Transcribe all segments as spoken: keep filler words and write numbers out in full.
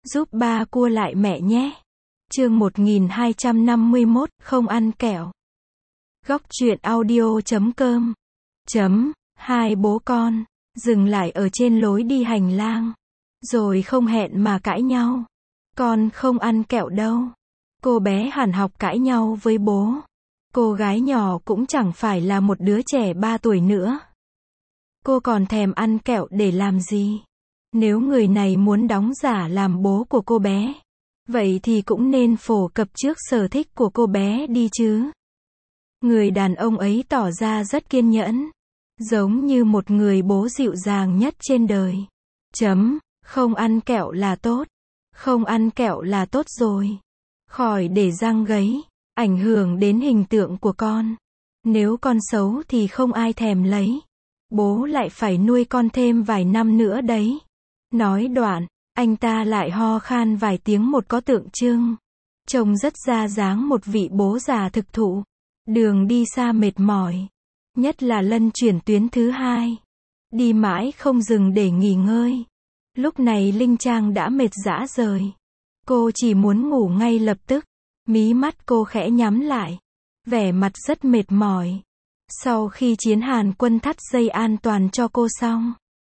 Giúp ba cua lại mẹ nhé. Chương một nghìn hai trăm năm mươi mốt, không ăn kẹo. Góc truyện audio chấm com. Chấm, hai bố con, dừng lại ở trên lối đi hành lang. Rồi không hẹn mà cãi nhau. Con không ăn kẹo đâu. Cô bé hẳn học cãi nhau với bố. Cô gái nhỏ cũng chẳng phải là một đứa trẻ ba tuổi nữa. Cô còn thèm ăn kẹo để làm gì? Nếu người này muốn đóng giả làm bố của cô bé, vậy thì cũng nên phổ cập trước sở thích của cô bé đi chứ. Người đàn ông ấy tỏ ra rất kiên nhẫn, giống như một người bố dịu dàng nhất trên đời. Chấm, không ăn kẹo là tốt. Không ăn kẹo là tốt rồi. Khỏi để răng gấy, ảnh hưởng đến hình tượng của con. Nếu con xấu thì không ai thèm lấy. Bố lại phải nuôi con thêm vài năm nữa đấy. Nói đoạn, anh ta lại ho khan vài tiếng một có tượng trưng. Trông rất ra dáng một vị bố già thực thụ. Đường đi xa mệt mỏi. Nhất là lần chuyển tuyến thứ hai. Đi mãi không dừng để nghỉ ngơi. Lúc này Linh Trang đã mệt rã rời. Cô chỉ muốn ngủ ngay lập tức. Mí mắt cô khẽ nhắm lại. Vẻ mặt rất mệt mỏi. Sau khi Chiến Hàn Quân thắt dây an toàn cho cô xong,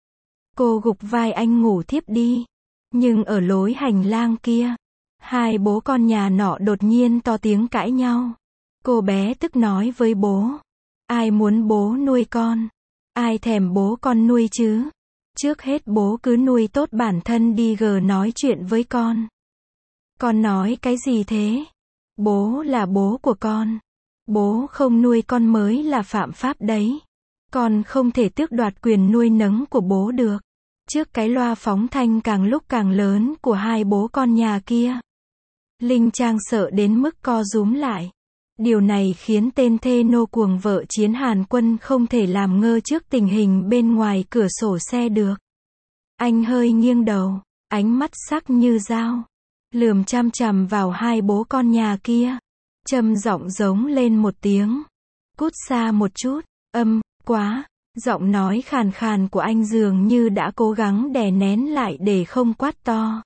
cô gục vai anh ngủ thiếp đi. Nhưng ở lối hành lang kia, hai bố con nhà nọ đột nhiên to tiếng cãi nhau. Cô bé tức nói với bố. Ai muốn bố nuôi con? Ai thèm bố con nuôi chứ? Trước hết bố cứ nuôi tốt bản thân đi gờ nói chuyện với con. Con nói cái gì thế? Bố là bố của con. Bố không nuôi con mới là phạm pháp đấy. Con không thể tước đoạt quyền nuôi nấng của bố được. Trước cái loa phóng thanh càng lúc càng lớn của hai bố con nhà kia, Linh Trang sợ đến mức co rúm lại. Điều này khiến tên thê nô cuồng vợ Chiến Hàn Quân không thể làm ngơ trước tình hình bên ngoài cửa sổ xe được. Anh hơi nghiêng đầu, ánh mắt sắc như dao, lườm chằm chằm vào hai bố con nhà kia, trầm giọng giống lên một tiếng. Cút xa một chút, âm, quá. Giọng nói khàn khàn của anh dường như đã cố gắng đè nén lại để không quát to.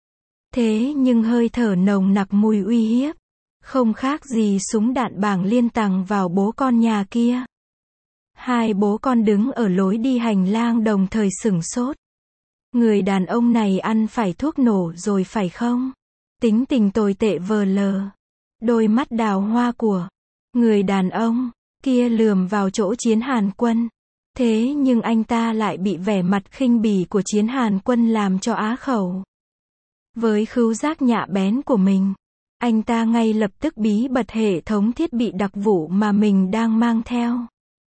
Thế nhưng hơi thở nồng nặc mùi uy hiếp, không khác gì súng đạn bảng liên tàng vào bố con nhà kia. Hai bố con đứng ở lối đi hành lang đồng thời sửng sốt. Người đàn ông này ăn phải thuốc nổ rồi phải không? Tính tình tồi tệ vờ lờ. Đôi mắt đào hoa của người đàn ông kia lườm vào chỗ Chiến Hàn Quân. Thế nhưng anh ta lại bị vẻ mặt khinh bỉ của Chiến Hàn Quân làm cho á khẩu. Với khứu giác nhạ bén của mình, anh ta ngay lập tức bí bật hệ thống thiết bị đặc vụ mà mình đang mang theo.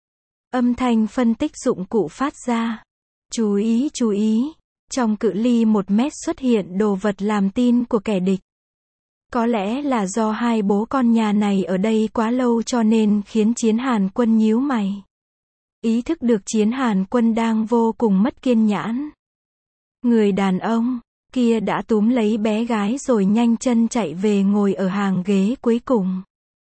Âm thanh phân tích dụng cụ phát ra. Chú ý chú ý, trong cự ly một mét xuất hiện đồ vật làm tin của kẻ địch. Có lẽ là do hai bố con nhà này ở đây quá lâu cho nên khiến Chiến Hàn Quân nhíu mày. Ý thức được Chiến Hàn Quân đang vô cùng mất kiên nhẫn. Người đàn ông kia đã túm lấy bé gái rồi nhanh chân chạy về ngồi ở hàng ghế cuối cùng.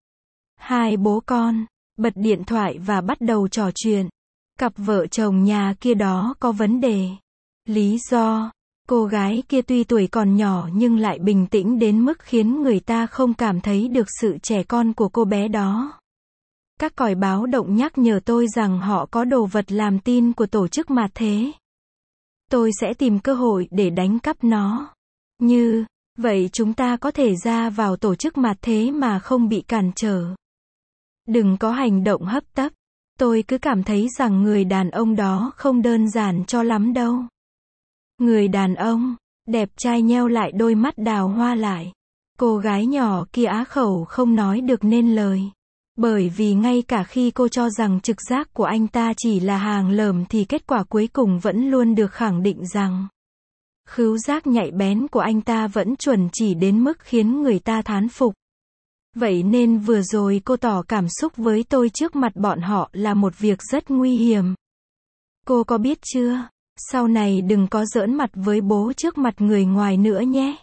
Hai bố con bật điện thoại và bắt đầu trò chuyện. Cặp vợ chồng nhà kia đó có vấn đề. Lý do, cô gái kia tuy tuổi còn nhỏ nhưng lại bình tĩnh đến mức khiến người ta không cảm thấy được sự trẻ con của cô bé đó. Các còi báo động nhắc nhở tôi rằng họ có đồ vật làm tin của tổ chức mạt thế. Tôi sẽ tìm cơ hội để đánh cắp nó. Như vậy chúng ta có thể ra vào tổ chức mạt thế mà không bị cản trở. Đừng có hành động hấp tấp. Tôi cứ cảm thấy rằng người đàn ông đó không đơn giản cho lắm đâu. Người đàn ông đẹp trai nheo lại đôi mắt đào hoa lại. Cô gái nhỏ kia á khẩu không nói được nên lời. Bởi vì ngay cả khi cô cho rằng trực giác của anh ta chỉ là hàng lởm thì kết quả cuối cùng vẫn luôn được khẳng định rằng khứu giác nhạy bén của anh ta vẫn chuẩn chỉ đến mức khiến người ta thán phục. Vậy nên vừa rồi cô tỏ cảm xúc với tôi trước mặt bọn họ là một việc rất nguy hiểm. Cô có biết chưa? Sau này đừng có giỡn mặt với bố trước mặt người ngoài nữa nhé.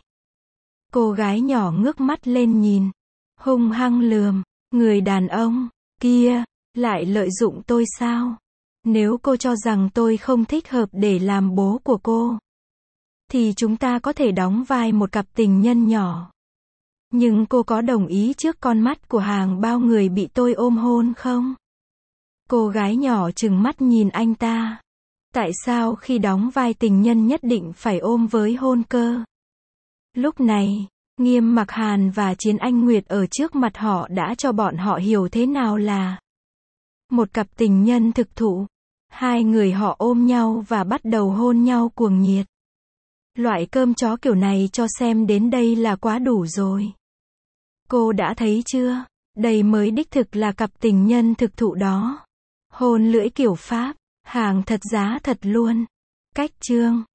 Cô gái nhỏ ngước mắt lên nhìn, hung hăng lườm. Người đàn ông kia lại lợi dụng tôi sao? Nếu cô cho rằng tôi không thích hợp để làm bố của cô, thì chúng ta có thể đóng vai một cặp tình nhân nhỏ. Nhưng cô có đồng ý trước con mắt của hàng bao người bị tôi ôm hôn không? Cô gái nhỏ trừng mắt nhìn anh ta. Tại sao khi đóng vai tình nhân nhất định phải ôm với hôn cơ? Lúc này, Nghiêm Mặc Hàn và Chiến Anh Nguyệt ở trước mặt họ đã cho bọn họ hiểu thế nào là một cặp tình nhân thực thụ. Hai người họ ôm nhau và bắt đầu hôn nhau cuồng nhiệt. Loại cơm chó kiểu này cho xem đến đây là quá đủ rồi. Cô đã thấy chưa? Đây mới đích thực là cặp tình nhân thực thụ đó. Hôn lưỡi kiểu Pháp, hàng thật giá thật luôn. Cách chương